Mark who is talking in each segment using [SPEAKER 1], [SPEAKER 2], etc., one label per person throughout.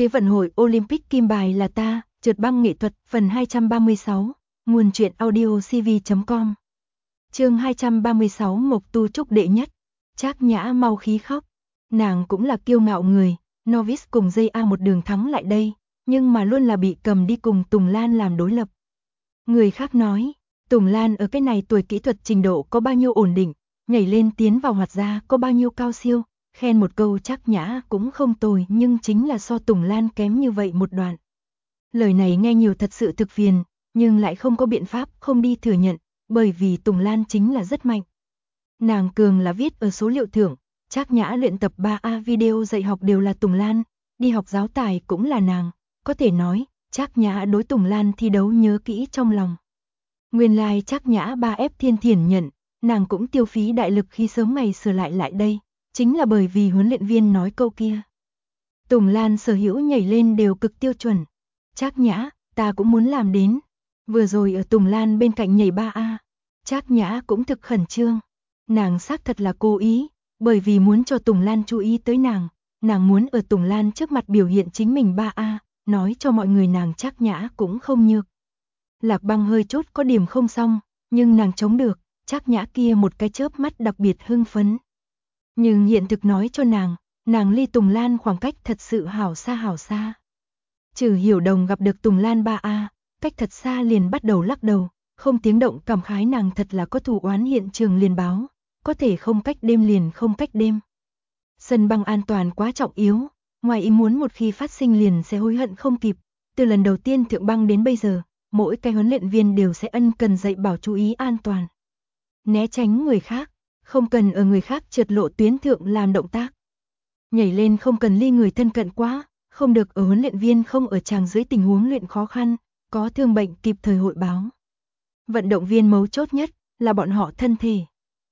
[SPEAKER 1] Thế vận hội Olympic kim bài là ta, trượt băng nghệ thuật, phần 236, nguồn truyện audio cv.com. Chương 236 Mộc Tu Trúc đệ nhất. Trác Nhã mau khí khóc. Nàng cũng là kiêu ngạo người, novice cùng JA một đường thắng lại đây, nhưng mà luôn là bị cầm đi cùng Tùng Lan làm đối lập. Người khác nói, Tùng Lan ở cái này tuổi kỹ thuật trình độ có bao nhiêu ổn định, nhảy lên tiến vào hoạt gia có bao nhiêu cao siêu, khen một câu Trác Nhã cũng không tồi, nhưng chính là so Tùng Lan kém như vậy một đoạn. Lời này nghe nhiều thật sự thực phiền, nhưng lại không có biện pháp không đi thừa nhận, bởi vì Tùng Lan chính là rất mạnh. Nàng cường là viết ở số liệu thưởng, Trác Nhã luyện tập 3A video dạy học đều là Tùng Lan, đi học giáo tài cũng là nàng, có thể nói, Trác Nhã đối Tùng Lan thi đấu nhớ kỹ trong lòng. Nguyên lai Trác Nhã 3F thiên thiển nhận, nàng cũng tiêu phí đại lực khi sớm ngày sửa lại đây, chính là bởi vì huấn luyện viên nói câu kia. Tùng Lan sở hữu nhảy lên đều cực tiêu chuẩn. Trác Nhã, ta cũng muốn làm đến. Vừa rồi ở Tùng Lan bên cạnh nhảy 3A, Trác Nhã cũng thực khẩn trương. Nàng xác thật là cố ý, bởi vì muốn cho Tùng Lan chú ý tới nàng muốn ở Tùng Lan trước mặt biểu hiện chính mình 3A, nói cho mọi người nàng Trác Nhã cũng không nhược. Lạc Băng hơi chút có điểm không xong, nhưng nàng chống được, Trác Nhã kia một cái chớp mắt đặc biệt hưng phấn. Nhưng hiện thực nói cho nàng ly Tùng Lan khoảng cách thật sự hảo xa. Trừ Hiểu Đồng gặp được Tùng Lan 3A, cách thật xa liền bắt đầu lắc đầu, không tiếng động cảm khái nàng thật là có thù oán hiện trường liền báo, có thể không cách đêm liền không cách đêm. Sân băng an toàn quá trọng yếu, ngoài ý muốn một khi phát sinh liền sẽ hối hận không kịp, từ lần đầu tiên thượng băng đến bây giờ, mỗi cái huấn luyện viên đều sẽ ân cần dạy bảo chú ý an toàn. Né tránh người khác, không cần ở người khác trượt lộ tuyến thượng làm động tác. Nhảy lên không cần ly người thân cận quá, không được ở huấn luyện viên không ở tràng dưới tình huống luyện khó khăn, có thương bệnh kịp thời hội báo. Vận động viên mấu chốt nhất là bọn họ thân thể.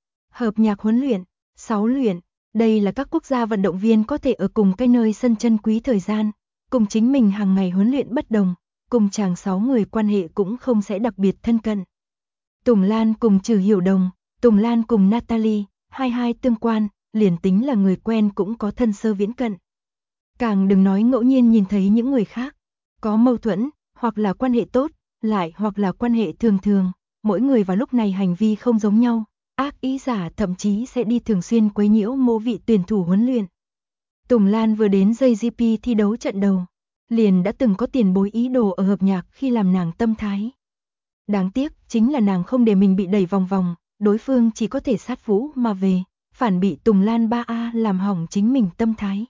[SPEAKER 1] Hợp nhạc huấn luyện, 6 luyện, đây là các quốc gia vận động viên có thể ở cùng cái nơi sân chân quý thời gian, cùng chính mình hàng ngày huấn luyện bất đồng, cùng chàng 6 người quan hệ cũng không sẽ đặc biệt thân cận. Tùng Lan cùng Trừ Hiểu Đồng, Tùng Lan cùng Natalie, hai tương quan, liền tính là người quen cũng có thân sơ viễn cận. Càng đừng nói ngẫu nhiên nhìn thấy những người khác, có mâu thuẫn, hoặc là quan hệ tốt, lại hoặc là quan hệ thường, mỗi người vào lúc này hành vi không giống nhau, ác ý giả thậm chí sẽ đi thường xuyên quấy nhiễu mỗi vị tuyển thủ huấn luyện. Tùng Lan vừa đến JGP thi đấu trận đầu, liền đã từng có tiền bối ý đồ ở hợp nhạc khi làm nàng tâm thái. Đáng tiếc chính là nàng không để mình bị đẩy vòng, đối phương chỉ có thể sát vũ mà về, phản bị Tùng Lan 3A làm hỏng chính mình tâm thái.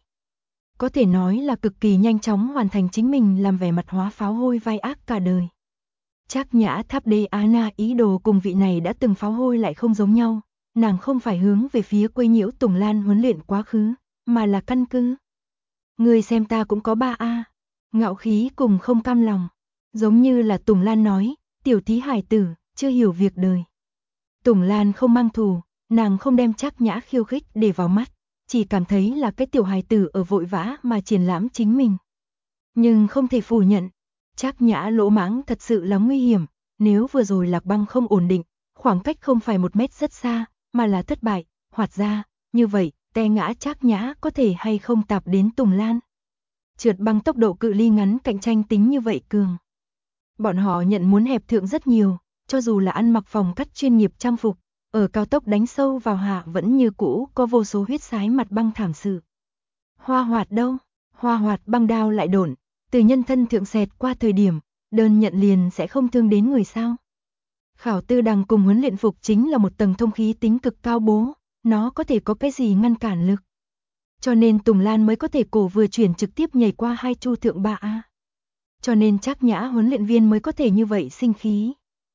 [SPEAKER 1] Có thể nói là cực kỳ nhanh chóng hoàn thành chính mình làm vẻ mặt hóa pháo hôi vai ác cả đời. Trác Nhã Tháp Đê Anna ý đồ cùng vị này đã từng pháo hôi lại không giống nhau, nàng không phải hướng về phía quấy nhiễu Tùng Lan huấn luyện quá khứ, mà là căn cứ. Người xem ta cũng có 3A, ngạo khí cùng không cam lòng, giống như là Tùng Lan nói, tiểu thí hài tử, chưa hiểu việc đời. Tùng Lan không mang thù, nàng không đem Trác Nhã khiêu khích để vào mắt, chỉ cảm thấy là cái tiểu hài tử ở vội vã mà triển lãm chính mình. Nhưng không thể phủ nhận, Trác Nhã lỗ mãng thật sự là nguy hiểm, nếu vừa rồi Lạc Băng không ổn định, khoảng cách không phải 1 mét rất xa, mà là thất bại, hoạt ra, như vậy, té ngã Trác Nhã có thể hay không tạp đến Tùng Lan. Trượt băng tốc độ cự ly ngắn cạnh tranh tính như vậy cường. Bọn họ nhận muốn hẹp thượng rất nhiều, cho dù là ăn mặc phòng cắt chuyên nghiệp trang phục, ở cao tốc đánh sâu vào hạ vẫn như cũ có vô số huyết sái mặt băng thảm sự. Hoa Hoạt đâu? Hoa Hoạt băng đao lại độn, từ nhân thân thượng xẹt qua thời điểm, đơn nhận liền sẽ không thương đến người sao. Khảo Tư Đằng cùng huấn luyện phục chính là một tầng thông khí tính cực cao bố, nó có thể có cái gì ngăn cản lực. Cho nên Tùng Lan mới có thể cổ vừa chuyển trực tiếp nhảy qua 2 chu thượng 3A. Cho nên Trác Nhã huấn luyện viên mới có thể như vậy sinh khí.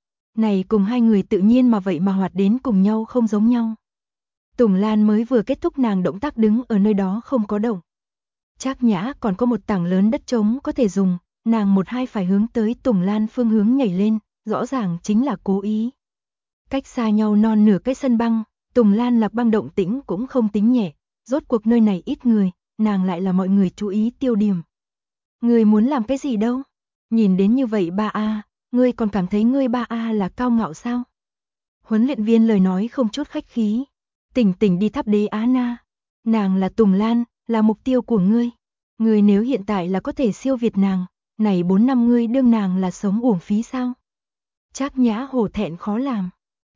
[SPEAKER 1] Này cùng hai người tự nhiên mà vậy mà hoạt đến cùng nhau không giống nhau. Tùng Lan mới vừa kết thúc nàng động tác đứng ở nơi đó không có động. Trác Nhã còn có một tảng lớn đất trống có thể dùng, nàng 1-2 phải hướng tới Tùng Lan phương hướng nhảy lên, rõ ràng chính là cố ý. Cách xa nhau non nửa cái sân băng, Tùng Lan Lạc Băng động tĩnh cũng không tính nhẹ, rốt cuộc nơi này ít người, nàng lại là mọi người chú ý tiêu điểm. Người muốn làm cái gì đâu? Nhìn đến như vậy 3A, ngươi còn cảm thấy ngươi 3A là cao ngạo sao? Huấn luyện viên lời nói không chút khách khí. Tỉnh đi Tháp Đế Á Na. Nàng là Tùng Lan, là mục tiêu của ngươi. Ngươi nếu hiện tại là có thể siêu việt nàng, này 4 năm ngươi đương nàng là sống uổng phí sao? Trác Nhã hổ thẹn khó làm.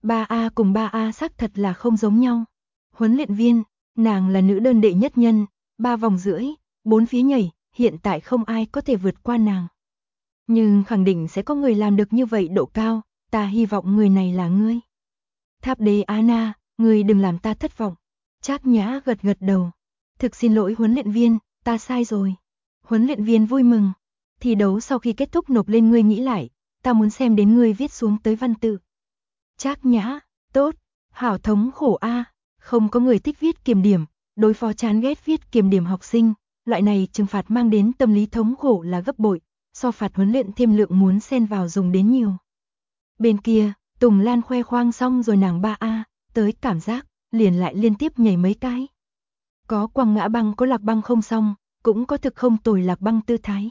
[SPEAKER 1] 3A cùng 3A xác thật là không giống nhau. Huấn luyện viên, nàng là nữ đơn đệ nhất nhân, 3 vòng rưỡi, 4 phía nhảy, hiện tại không ai có thể vượt qua nàng. Nhưng khẳng định sẽ có người làm được như vậy độ cao, ta hy vọng người này là ngươi. Tháp đế Anna, ngươi đừng làm ta thất vọng. Trác Nhã gật gật đầu. Thực xin lỗi huấn luyện viên, ta sai rồi. Huấn luyện viên vui mừng. Thi đấu sau khi kết thúc nộp lên ngươi nghĩ lại, ta muốn xem đến ngươi viết xuống tới văn tự. Trác Nhã, tốt, hảo thống khổ a, không có người thích viết kiểm điểm, đối phó chán ghét viết kiểm điểm học sinh, loại này trừng phạt mang đến tâm lý thống khổ là gấp bội, so phạt huấn luyện thêm lượng muốn xen vào dùng đến nhiều. Bên kia, Tùng Lan khoe khoang xong rồi nàng 3A, tới cảm giác, liền lại liên tiếp nhảy mấy cái. Có quăng ngã băng có lạc băng không xong, cũng có thực không tồi lạc băng tư thái.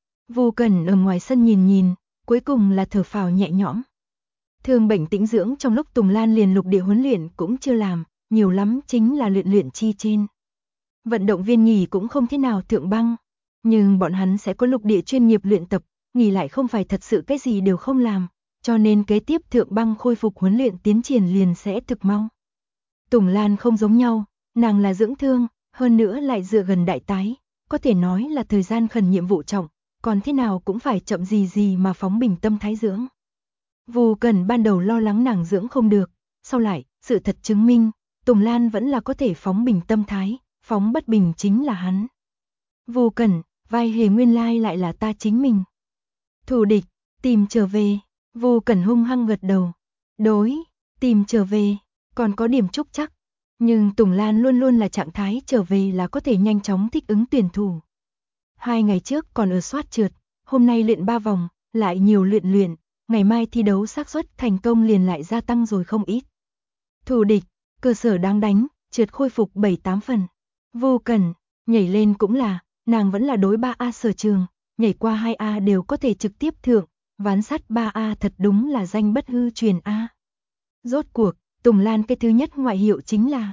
[SPEAKER 1] Vô Cẩn ở ngoài sân nhìn nhìn, cuối cùng là thở phào nhẹ nhõm. Thương bệnh tĩnh dưỡng trong lúc Tùng Lan liền lục địa huấn luyện cũng chưa làm, nhiều lắm chính là luyện chi trên. Vận động viên nghỉ cũng không thế nào thượng băng, nhưng bọn hắn sẽ có lục địa chuyên nghiệp luyện tập, nghỉ lại không phải thật sự cái gì đều không làm, cho nên kế tiếp thượng băng khôi phục huấn luyện tiến triển liền sẽ thực mau. Tùng Lan không giống nhau, nàng là dưỡng thương, hơn nữa lại dựa gần đại tái, có thể nói là thời gian khẩn nhiệm vụ trọng, còn thế nào cũng phải chậm gì mà phóng bình tâm thái dưỡng. Vô Cẩn ban đầu lo lắng nàng dưỡng không được, sau lại, sự thật chứng minh, Tùng Lan vẫn là có thể phóng bình tâm thái, phóng bất bình chính là hắn. Vô Cẩn, vai hề nguyên lai lại là ta chính mình. Thù địch, tìm trở về, Vô Cẩn hung hăng gật đầu. Đối, tìm trở về, còn có điểm trúc chắc. Nhưng Tùng Lan luôn luôn là trạng thái trở về là có thể nhanh chóng thích ứng tuyển thủ. 2 ngày trước còn ở soát trượt, hôm nay luyện 3 vòng, lại nhiều luyện, ngày mai thi đấu xác suất thành công liền lại gia tăng rồi không ít. Thù địch, cơ sở đáng đánh, trượt khôi phục 7-8 phần. Vô Cẩn, nhảy lên cũng là, nàng vẫn là đối 3A sở trường, nhảy qua 2A đều có thể trực tiếp thượng, ván sắt 3A thật đúng là danh bất hư truyền A. Rốt cuộc, Tùng Lan cái thứ nhất ngoại hiệu chính là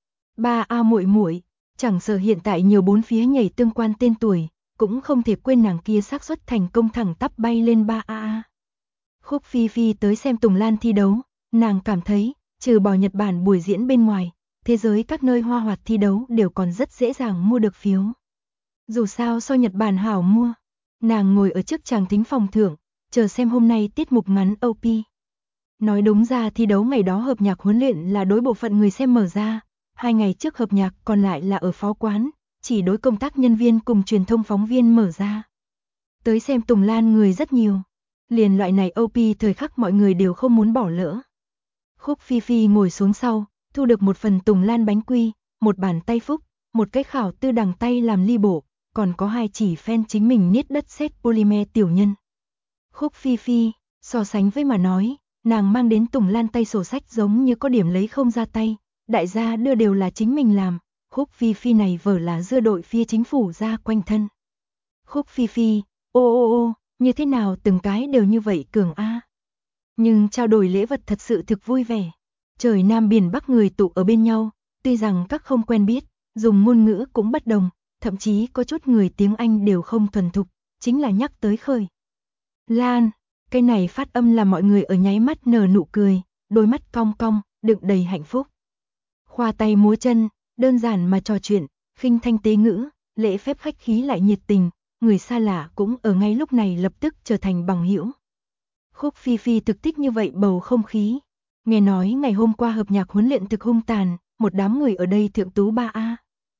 [SPEAKER 1] 3A muội muội, chẳng sợ hiện tại nhiều bốn phía nhảy tương quan tên tuổi, cũng không thể quên nàng kia xác suất thành công thẳng tắp bay lên 3A. Khúc Phi Phi tới xem Tùng Lan thi đấu, nàng cảm thấy, trừ bỏ Nhật Bản buổi diễn bên ngoài, thế giới các nơi hoa hoạt thi đấu đều còn rất dễ dàng mua được phiếu. Dù sao so Nhật Bản hảo mua, nàng ngồi ở trước tràng thính phòng thưởng, chờ xem hôm nay tiết mục ngắn OP. Nói đúng ra thi đấu ngày đó hợp nhạc huấn luyện là đối bộ phận người xem mở ra, 2 ngày trước hợp nhạc còn lại là ở phó quán, chỉ đối công tác nhân viên cùng truyền thông phóng viên mở ra. Tới xem Tùng Lan người rất nhiều, liền loại này OP thời khắc mọi người đều không muốn bỏ lỡ. Khúc Phi Phi ngồi xuống sau, thu được một phần Tùng Lan bánh quy, một bàn tay phúc, một cái khảo tư đằng tay làm ly bổ, còn có 2 chỉ fan chính mình niết đất sét polymer tiểu nhân. Khúc Phi Phi, so sánh với mà nói, nàng mang đến Tùng Lan tay sổ sách giống như có điểm lấy không ra tay, đại gia đưa đều là chính mình làm, Khúc Phi Phi này vở là dưa đội phía chính phủ ra quanh thân. Khúc Phi Phi, ô, như thế nào từng cái đều như vậy cường a. Nhưng trao đổi lễ vật thật sự thực vui vẻ. Trời Nam biển Bắc người tụ ở bên nhau, tuy rằng các không quen biết, dùng ngôn ngữ cũng bất đồng, thậm chí có chút người tiếng Anh đều không thuần thục, chính là nhắc tới khởi. Lan, cái này phát âm là mọi người ở nháy mắt nở nụ cười, đôi mắt cong cong, đựng đầy hạnh phúc. Khoa tay múa chân, đơn giản mà trò chuyện, khinh thanh tế ngữ, lễ phép khách khí lại nhiệt tình, người xa lạ cũng ở ngay lúc này lập tức trở thành bằng hữu. Khúc Phi Phi thực thích như vậy bầu không khí. Nghe nói ngày hôm qua hợp nhạc huấn luyện thực hung tàn, một đám người ở đây thượng tú 3A.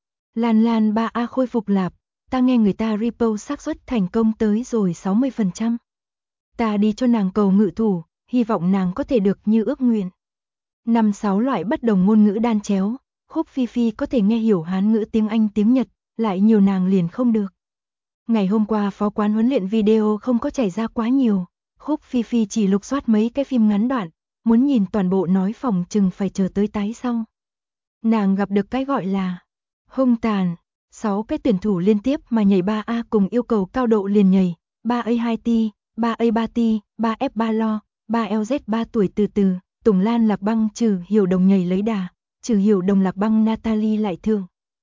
[SPEAKER 1] Lan 3A khôi phục lạp, ta nghe người ta repost xác suất thành công tới rồi 60%. Ta đi cho nàng cầu ngự thủ, hy vọng nàng có thể được như ước nguyện. 5-6 loại bất đồng ngôn ngữ đan chéo, Khúc Phi Phi có thể nghe hiểu Hán ngữ tiếng Anh tiếng Nhật, lại nhiều nàng liền không được. Ngày hôm qua phó quán huấn luyện video không có chảy ra quá nhiều, Khúc Phi Phi chỉ lục soát mấy cái phim ngắn đoạn, muốn nhìn toàn bộ nói phòng chừng phải chờ tới tái xong. Nàng gặp được cái gọi là hung tàn, 6 cái tuyển thủ liên tiếp mà nhảy 3A cùng yêu cầu cao độ liền nhảy, 3A2T, 3A3T, 3F3 lo, 3LZ 3 tuổi từ từ, Tùng Lan lạc băng trừ hiểu đồng nhảy lấy đà, trừ hiểu đồng lạc băng Natalie lại thương.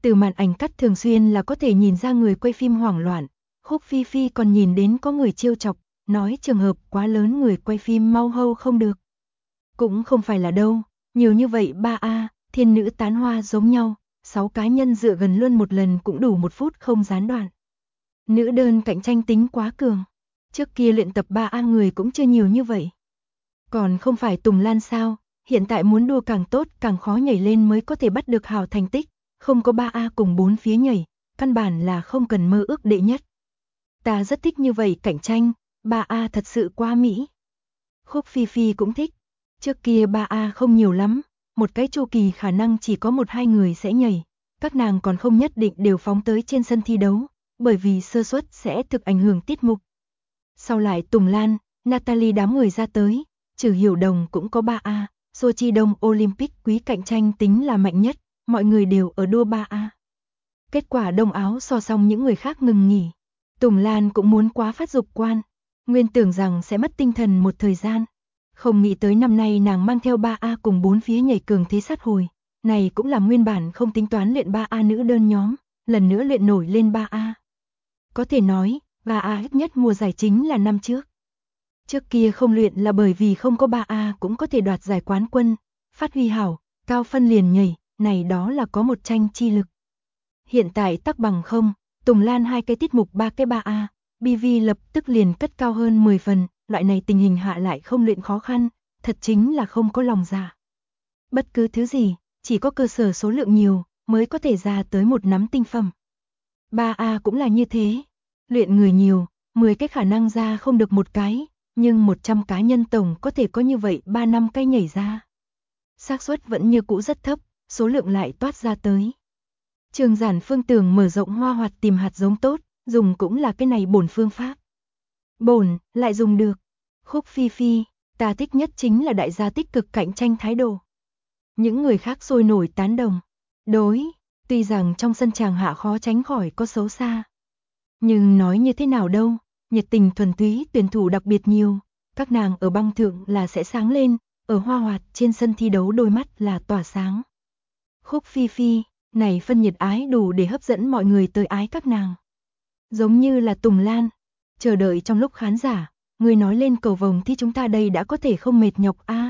[SPEAKER 1] Từ màn ảnh cắt thường xuyên là có thể nhìn ra người quay phim hoảng loạn. Khúc Phi Phi còn nhìn đến có người trêu chọc, nói trường hợp quá lớn người quay phim mau hâu không được. Cũng không phải là đâu, nhiều như vậy 3A, thiên nữ tán hoa giống nhau, 6 cá nhân dựa gần luôn một lần cũng đủ 1 phút không gián đoạn. Nữ đơn cạnh tranh tính quá cường. Trước kia luyện tập 3A người cũng chưa nhiều như vậy. Còn không phải Tùng Lan sao, hiện tại muốn đua càng tốt càng khó nhảy lên mới có thể bắt được hào thành tích, không có 3A cùng 4 phía nhảy, căn bản là không cần mơ ước đệ nhất. Ta rất thích như vậy cạnh tranh, 3A thật sự quá mỹ. Khúc Phi Phi cũng thích. Trước kia 3A không nhiều lắm, một cái chu kỳ khả năng chỉ có 1-2 người sẽ nhảy, các nàng còn không nhất định đều phóng tới trên sân thi đấu, bởi vì sơ suất sẽ thực ảnh hưởng tiết mục. Sau lại Tùng Lan, Natalie đám người ra tới, trừ Hiểu Đồng cũng có 3A, Sochi Đông Olympic quý cạnh tranh tính là mạnh nhất, mọi người đều ở đua 3A. Kết quả Đông Áo so xong những người khác ngừng nghỉ. Tùng Lan cũng muốn quá phát dục quan, nguyên tưởng rằng sẽ mất tinh thần một thời gian. Không nghĩ tới năm nay nàng mang theo 3A cùng 4 phía nhảy cường thế sát hồi. Này cũng là nguyên bản không tính toán luyện 3A nữ đơn nhóm, lần nữa luyện nổi lên 3A. Có thể nói, 3A ít nhất mùa giải chính là năm trước. Trước kia không luyện là bởi vì không có 3A cũng có thể đoạt giải quán quân, phát huy hảo, cao phân liền nhảy, này đó là có một tranh chi lực. Hiện tại tắc bằng không, Tùng Lan 2 cái tiết mục 3 cái 3A, BV lập tức liền cất cao hơn 10 phần, loại này tình hình hạ lại không luyện khó khăn, thật chính là không có lòng dạ. Bất cứ thứ gì, chỉ có cơ sở số lượng nhiều, mới có thể ra tới một nắm tinh phẩm. 3A cũng là như thế, luyện người nhiều, 10 cái khả năng ra không được một cái, nhưng 100 cá nhân tổng có thể có như vậy 3-5 cái nhảy ra. Xác suất vẫn như cũ rất thấp, số lượng lại toát ra tới. Trường Giản Phương tưởng mở rộng hoa hoạt tìm hạt giống tốt, dùng cũng là cái này bổn phương pháp. Bổn, lại dùng được. Khúc Phi Phi, ta thích nhất chính là đại gia tích cực cạnh tranh thái độ. Những người khác sôi nổi tán đồng. Đối, tuy rằng trong sân chàng hạ khó tránh khỏi có xấu xa. Nhưng nói như thế nào đâu, nhiệt tình thuần túy tuyển thủ đặc biệt nhiều, các nàng ở băng thượng là sẽ sáng lên, ở hoa hoạt trên sân thi đấu đôi mắt là tỏa sáng. Khúc Phi Phi, này phân nhiệt ái đủ để hấp dẫn mọi người tới ái các nàng. Giống như là Tùng Lan, chờ đợi trong lúc khán giả, người nói lên cầu vồng thì chúng ta đây đã có thể không mệt nhọc a.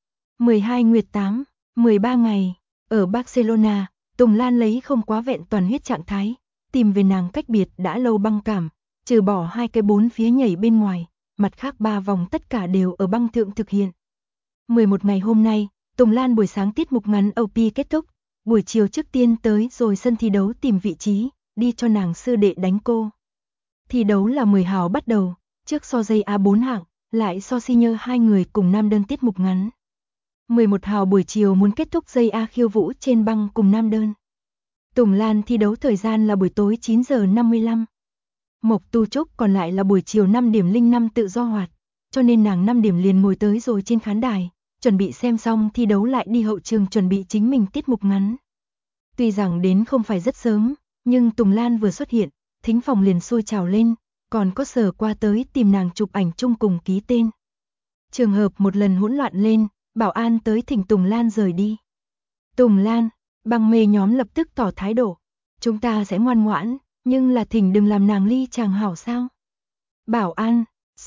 [SPEAKER 1] 12 nguyệt 8, 13 ngày, ở Barcelona, Tùng Lan lấy không quá vẹn toàn huyết trạng thái, tìm về nàng cách biệt đã lâu băng cảm, trừ bỏ 2 cái 4 phía nhảy bên ngoài, mặt khác 3 vòng tất cả đều ở băng thượng thực hiện. 11 ngày hôm nay, Tùng Lan buổi sáng tiết mục ngắn OP kết thúc, buổi chiều trước tiên tới rồi sân thi đấu tìm vị trí, đi cho nàng sư đệ đánh cô. Thi đấu là 10 hào bắt đầu, trước so dây A4 hạng, lại so senior 2 người cùng nam đơn tiết mục ngắn. 11 hào buổi chiều muốn kết thúc dây A khiêu vũ trên băng cùng nam đơn. Tùng Lan thi đấu thời gian là buổi tối 9 giờ 55. Mộc Tu Trúc còn lại là buổi chiều 5 điểm 05 tự do hoạt, cho nên nàng 5 điểm liền ngồi tới rồi trên khán đài, chuẩn bị xem xong thi đấu lại đi hậu trường chuẩn bị chính mình tiết mục ngắn. Tuy rằng đến không phải rất sớm, nhưng Tùng Lan vừa xuất hiện, thính phòng liền sôi trào lên, còn có sở qua tới tìm nàng chụp ảnh chung cùng ký tên. Trường hợp một lần hỗn loạn lên, bảo an tới thỉnh Tùng Lan rời đi. Tùng Lan, băng mê nhóm lập tức tỏ thái độ, chúng ta sẽ ngoan ngoãn, nhưng là thỉnh đừng làm nàng ly chàng hảo sao. Bảo an,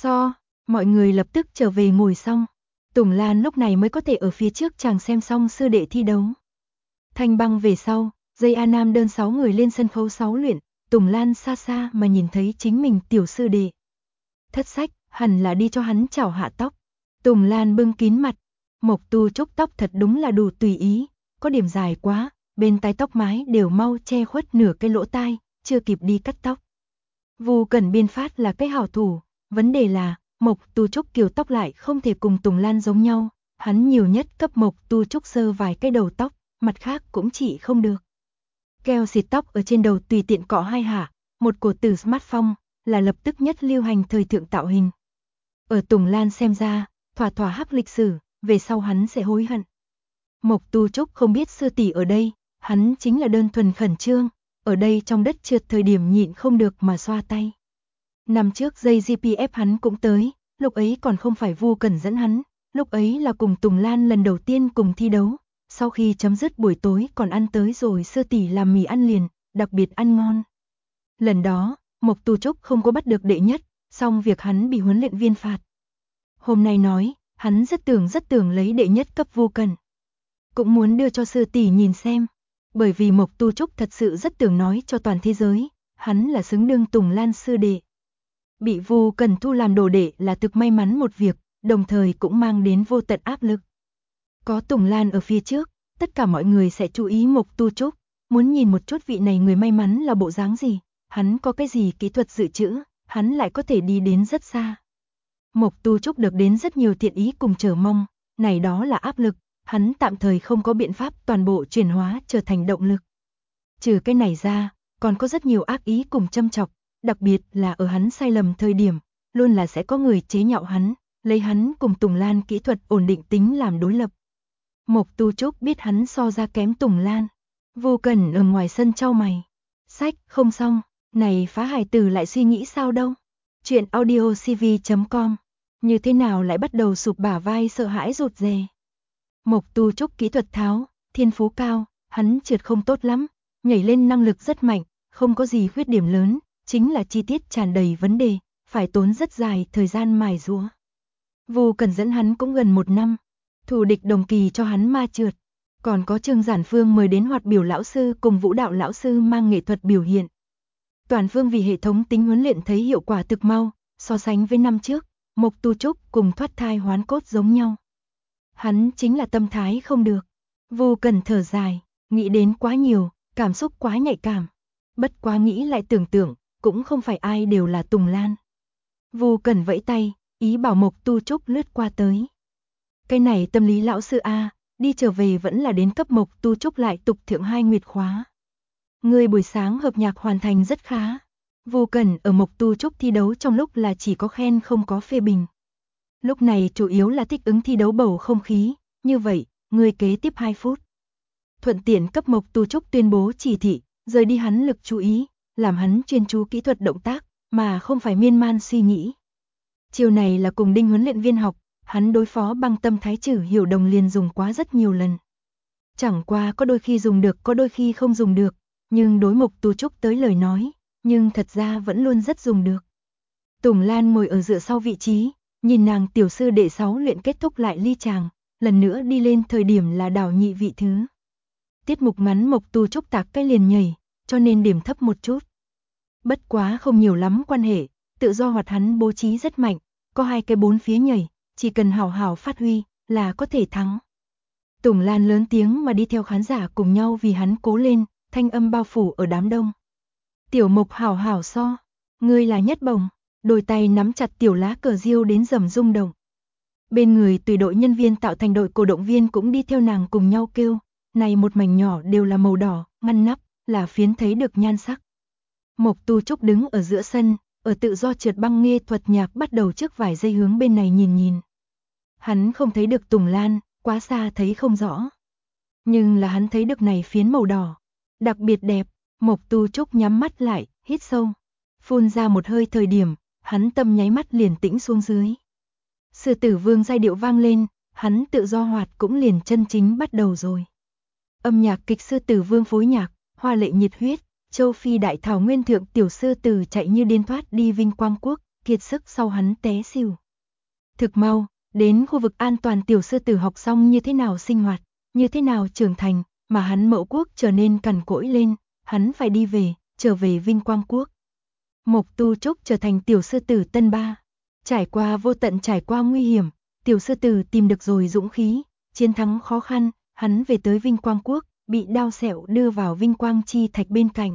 [SPEAKER 1] mọi người lập tức trở về ngồi xong. Tùng Lan lúc này mới có thể ở phía trước chàng xem xong sư đệ thi đấu. Thanh băng về sau, dây A Nam đơn 6 người lên sân khấu 6 luyện, Tùng Lan xa xa mà nhìn thấy chính mình tiểu sư đệ. Thất sách, hẳn là đi cho hắn chảo hạ tóc. Tùng Lan bưng kín mặt, Mộc Tu Trúc tóc thật đúng là đủ tùy ý, có điểm dài quá, bên tai tóc mái đều mau che khuất nửa cái lỗ tai, chưa kịp đi cắt tóc. Vu Cẩn Biên Phát là cái hảo thủ, vấn đề là Mộc Tu Trúc kiểu tóc lại không thể cùng Tùng Lan giống nhau, hắn nhiều nhất cấp Mộc Tu Trúc sơ vài cái đầu tóc, mặt khác cũng chỉ không được. Keo xịt tóc ở trên đầu tùy tiện cọ 2 hạ, một cổ tử smartphone, là lập tức nhất lưu hành thời thượng tạo hình. Ở Tùng Lan xem ra, thỏa thỏa hắc lịch sử, về sau hắn sẽ hối hận. Mộc Tu Trúc không biết sư tỷ ở đây, hắn chính là đơn thuần khẩn trương, ở đây trong đất trượt thời điểm nhịn không được mà xoa tay. Năm trước dây GPF hắn cũng tới, lúc ấy còn không phải Vu Cẩn dẫn hắn, lúc ấy là cùng Tùng Lan lần đầu tiên cùng thi đấu, sau khi chấm dứt buổi tối còn ăn tới rồi Sư tỷ làm mì ăn liền, đặc biệt ăn ngon. Lần đó, Mộc Tu Trúc không có bắt được đệ nhất, xong việc hắn bị huấn luyện viên phạt. Hôm nay nói, hắn rất tưởng lấy đệ nhất cấp Vu Cần. Cũng muốn đưa cho sư tỷ nhìn xem, bởi vì Mộc Tu Trúc thật sự rất tưởng nói cho toàn thế giới, hắn là xứng đương Tùng Lan sư đệ. Bị Vu Cần thu làm đồ đệ là thực may mắn một việc, đồng thời cũng mang đến vô tận áp lực. Có Tùng Lan ở phía trước, tất cả mọi người sẽ chú ý Mộc Tu Trúc, muốn nhìn một chút vị này người may mắn là bộ dáng gì, hắn có cái gì kỹ thuật dự trữ, hắn lại có thể đi đến rất xa. Mộc Tu Trúc được đến rất nhiều thiện ý cùng chờ mong, này đó là áp lực, hắn tạm thời không có biện pháp toàn bộ chuyển hóa trở thành động lực. Trừ cái này ra, còn có rất nhiều ác ý cùng châm chọc, đặc biệt là ở hắn sai lầm thời điểm, luôn là sẽ có người chế nhạo hắn, lấy hắn cùng Tùng Lan kỹ thuật ổn định tính làm đối lập. Mộc Tu Trúc biết hắn so ra kém Tùng Lan. Vô Cần ở ngoài sân chau mày. Sách không xong, này phá hài tử lại suy nghĩ sao đâu. Chuyện audio cv.com. Như thế nào lại bắt đầu sụp bả vai sợ hãi rụt rè. Mộc Tu Trúc kỹ thuật tháo, thiên phú cao, hắn trượt không tốt lắm, nhảy lên năng lực rất mạnh, không có gì khuyết điểm lớn, chính là chi tiết tràn đầy vấn đề, phải tốn rất dài thời gian mài giũa. Vô Cần dẫn hắn cũng gần 1 năm, thủ địch đồng kỳ cho hắn ma trượt, còn có Trương Giản Phương mời đến hoạt biểu lão sư cùng vũ đạo lão sư mang nghệ thuật biểu hiện. Toàn phương vì hệ thống tính huấn luyện thấy hiệu quả thực mau, so sánh với năm trước, Mộc Tu Trúc cùng thoát thai hoán cốt giống nhau. Hắn chính là tâm thái không được. Vô Cần thở dài, nghĩ đến quá nhiều, cảm xúc quá nhạy cảm. Bất quá nghĩ lại tưởng tượng, cũng không phải ai đều là Tùng Lan. Vô Cần vẫy tay, ý bảo Mộc Tu Trúc lướt qua tới. Cái này tâm lý lão sư A, đi trở về vẫn là đến cấp Mộc Tu Trúc lại tục thượng 2 nguyệt khóa. Người buổi sáng hợp nhạc hoàn thành rất khá. Vô Cần ở Mộc Tu Trúc thi đấu trong lúc là chỉ có khen không có phê bình. Lúc này chủ yếu là thích ứng thi đấu bầu không khí, như vậy, người kế tiếp 2 phút. Thuận tiện cấp Mộc Tu Trúc tuyên bố chỉ thị, rời đi hắn lực chú ý, làm hắn chuyên chú kỹ thuật động tác, mà không phải miên man suy nghĩ. Chiều này là cùng Đinh huấn luyện viên học, hắn đối phó Băng Tâm Thái Trử Hiểu Đồng liền dùng quá rất nhiều lần. Chẳng qua có đôi khi dùng được có đôi khi không dùng được, nhưng đối Mộc Tu Trúc tới lời nói, nhưng thật ra vẫn luôn rất dùng được. Tùng Lan ngồi ở dựa sau vị trí, nhìn nàng tiểu sư đệ 6 luyện kết thúc lại ly tràng, lần nữa đi lên thời điểm là đảo nhị vị thứ. Tiết mục ngắn Mộc Tu Trúc tạc cái liền nhảy, cho nên điểm thấp một chút. Bất quá không nhiều lắm quan hệ, tự do hoạt hắn bố trí rất mạnh, có 2 cái 4 phía nhảy, chỉ cần hào hào phát huy là có thể thắng. Tùng Lan lớn tiếng mà đi theo khán giả cùng nhau vì hắn cố lên, thanh âm bao phủ ở đám đông. Tiểu Mộc hào hào so, ngươi là nhất bổng, đôi tay nắm chặt tiểu lá cờ diêu đến rầm rung động. Bên người tùy đội nhân viên tạo thành đội cổ động viên cũng đi theo nàng cùng nhau kêu, này một mảnh nhỏ đều là màu đỏ, ngăn nắp, là phiến thấy được nhan sắc. Mộc Tu Trúc đứng ở giữa sân, ở tự do trượt băng nghệ thuật nhạc bắt đầu trước vài giây hướng bên này nhìn. Hắn không thấy được Tùng Lan, quá xa thấy không rõ. Nhưng là hắn thấy được này phiến màu đỏ, đặc biệt đẹp. Mộc Tu Trúc nhắm mắt lại, hít sâu, phun ra một hơi thời điểm, hắn tâm nháy mắt liền tĩnh xuống dưới. Sư tử vương giai điệu vang lên, hắn tự do hoạt cũng liền chân chính bắt đầu rồi. Âm nhạc kịch sư tử vương phối nhạc, hoa lệ nhiệt huyết, châu Phi đại thảo nguyên thượng tiểu sư tử chạy như điên thoát đi vinh quang quốc, kiệt sức sau hắn té xỉu. Thực mau, đến khu vực an toàn tiểu sư tử học xong như thế nào sinh hoạt, như thế nào trưởng thành, mà hắn mẫu quốc trở nên cằn cỗi lên, hắn phải đi về, trở về vinh quang quốc. Mộc Tu Trúc trở thành tiểu sư tử tân ba. Trải qua vô tận trải qua nguy hiểm, tiểu sư tử tìm được rồi dũng khí, chiến thắng khó khăn, hắn về tới vinh quang quốc, bị đao sẹo đưa vào vinh quang chi thạch bên cạnh.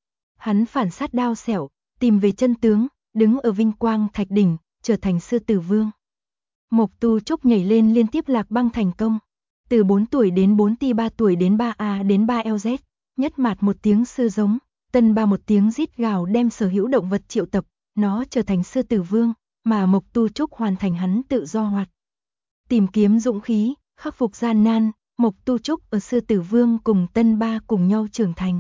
[SPEAKER 1] Hắn phản sát đao sẹo, tìm về chân tướng, đứng ở vinh quang thạch đỉnh, trở thành sư tử vương. Mộc Tu Trúc nhảy lên liên tiếp lạc băng thành công. Từ 4 tuổi đến 4T, 3 tuổi đến 3A đến 3LZ, nhất mạt một tiếng sư giống, tân ba một tiếng rít gào đem sở hữu động vật triệu tập, nó trở thành sư tử vương, mà Mộc Tu Trúc hoàn thành hắn tự do hoạt. Tìm kiếm dũng khí, khắc phục gian nan, Mộc Tu Trúc ở sư tử vương cùng tân ba cùng nhau trưởng thành.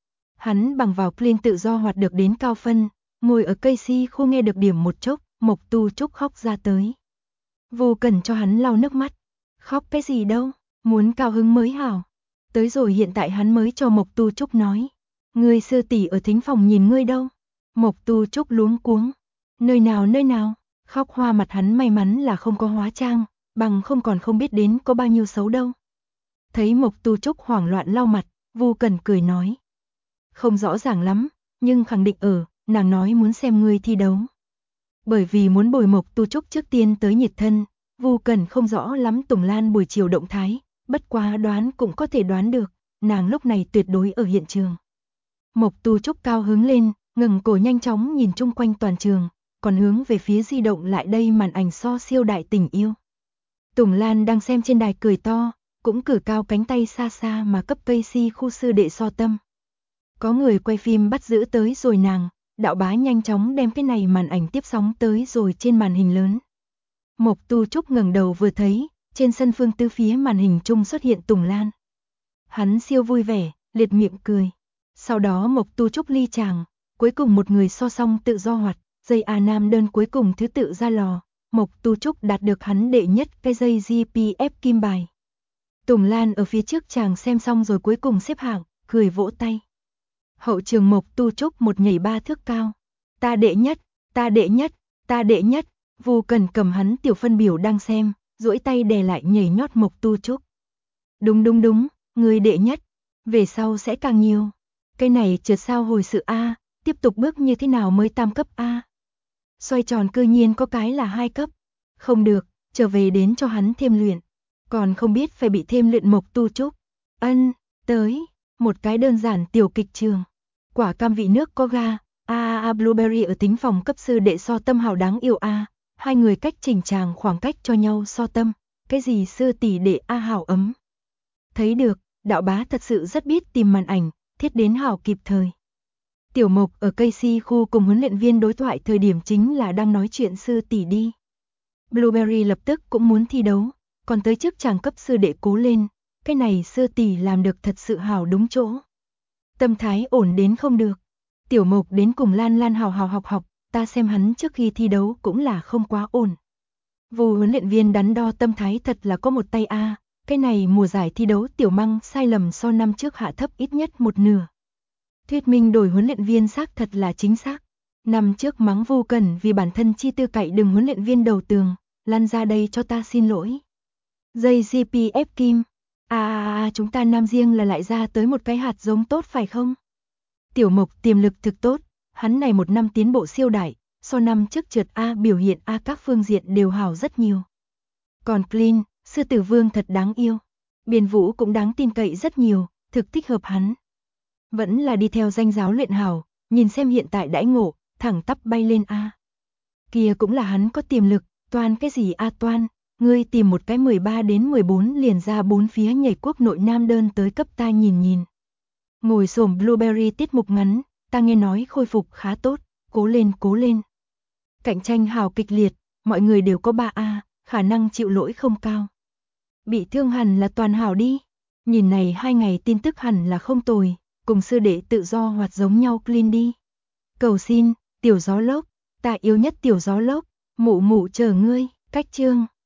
[SPEAKER 1] Hắn bằng vào clean tự do hoạt được đến cao phân, ngồi ở cây si khu nghe được điểm một chốc, Mộc Tu Trúc khóc ra tới. Vô Cần cho hắn lau nước mắt. Khóc cái gì đâu, Muốn cao hứng mới hảo. Tới rồi hiện tại hắn mới cho Mộc Tu Trúc nói. Ngươi sư tỷ ở thính phòng nhìn ngươi đâu? Mộc Tu Trúc luống cuống. Nơi nào? Khóc hoa mặt hắn may mắn là không có hóa trang, bằng không còn không biết đến có bao nhiêu xấu đâu. Thấy Mộc Tu Trúc hoảng loạn lau mặt, Vu Cẩn cười nói. Không rõ ràng lắm, nhưng khẳng định ở, nàng nói muốn xem ngươi thi đấu. Bởi vì muốn bồi Mộc Tu Trúc trước tiên tới nhiệt thân, Vu Cẩn không rõ lắm Tùng Lan buổi chiều động thái, bất quá đoán cũng có thể đoán được, nàng lúc này tuyệt đối ở hiện trường. Mộc Tu Trúc cao hứng lên, ngẩng cổ nhanh chóng nhìn chung quanh toàn trường, còn hướng về phía di động lại đây màn ảnh so siêu đại tình yêu. Tùng Lan đang xem trên đài cười to, cũng cử cao cánh tay xa xa mà cấp Casey khu sư đệ so tâm. Có người quay phim bắt giữ tới rồi nàng, đạo bá nhanh chóng đem cái này màn ảnh tiếp sóng tới rồi trên màn hình lớn. Mộc Tu Trúc ngẩng đầu vừa thấy, trên sân phương tứ phía màn hình chung xuất hiện Tùng Lan. Hắn siêu vui vẻ, liệt miệng cười. Sau đó Mộc Tu Trúc ly chàng, cuối cùng một người so xong tự do hoạt, dây A Nam đơn cuối cùng thứ tự ra lò, Mộc Tu Trúc đạt được hắn đệ nhất cái dây GPF kim bài. Tùng Lan ở phía trước chàng xem xong rồi cuối cùng xếp hạng, cười vỗ tay. Hậu trường Mộc Tu Trúc một nhảy 3 thước cao. Ta đệ nhất, ta đệ nhất, ta đệ nhất. Vu Cẩn cầm hắn tiểu phân biểu đang xem, duỗi tay đè lại nhảy nhót Mộc Tu Trúc. Đúng, người đệ nhất, về sau sẽ càng nhiều. Cái này trượt sao hồi sự A, tiếp tục bước như thế nào mới tam cấp A. Xoay tròn cư nhiên có cái là 2 cấp. Không được, trở về đến cho hắn thêm luyện. Còn không biết phải bị thêm luyện Mộc Tu Trúc. Tới, một cái đơn giản tiểu kịch trường. Quả cam vị nước có ga, Blueberry ở tính phòng cấp sư đệ so tâm hào đáng yêu A. Hai người cách chỉnh tràng khoảng cách cho nhau so tâm. Cái gì sư tỷ đệ A hảo ấm. Thấy được, đạo bá thật sự rất biết tìm màn ảnh, thiết đến hảo kịp thời. Tiểu Mộc ở Casey khu cùng huấn luyện viên đối thoại thời điểm chính là đang nói chuyện sư tỷ đi. Blueberry lập tức cũng muốn thi đấu, còn tới trước chàng cấp sư đệ cố lên, cái này sư tỷ làm được thật sự hảo đúng chỗ. Tâm thái ổn đến không được. Tiểu Mộc đến cùng Lan hào học, ta xem hắn trước khi thi đấu cũng là không quá ổn. Vu huấn luyện viên đắn đo tâm thái thật là có một tay A, cái này mùa giải thi đấu Tiểu Măng sai lầm so năm trước hạ thấp ít nhất một nửa. Thuyết minh đổi huấn luyện viên xác thật là chính xác. Năm trước mắng Vu Cẩn vì bản thân chi tư cậy đừng huấn luyện viên đầu tường, lăn ra đây cho ta xin lỗi. Dây GPF kim, chúng ta nam riêng là lại ra tới một cái hạt giống tốt phải không? Tiểu Mộc tiềm lực thực tốt, hắn này một năm tiến bộ siêu đại, so năm trước trượt A biểu hiện A các phương diện đều hảo rất nhiều. Còn Clean, sư tử vương thật đáng yêu. Biên Vũ cũng đáng tin cậy rất nhiều, thực thích hợp hắn. Vẫn là đi theo danh giáo luyện hảo, nhìn xem hiện tại đãi ngộ, thẳng tắp bay lên A. Kia cũng là hắn có tiềm lực, Toan cái gì A Toan, ngươi tìm một cái 13 đến 14 liền ra bốn phía nhảy quốc nội nam đơn tới cấp ta nhìn. Ngồi xổm Blueberry tiết mục ngắn, ta nghe nói khôi phục khá tốt, cố lên. Cạnh tranh hào kịch liệt, mọi người đều có 3A, khả năng chịu lỗi không cao. Bị thương hẳn là toàn hảo đi. Nhìn này 2 ngày tin tức hẳn là không tồi, cùng sư đệ tự do hoạt giống nhau Clean đi. Cầu xin, tiểu gió lốc, ta yêu nhất tiểu gió lốc, mụ chờ ngươi, cách chương.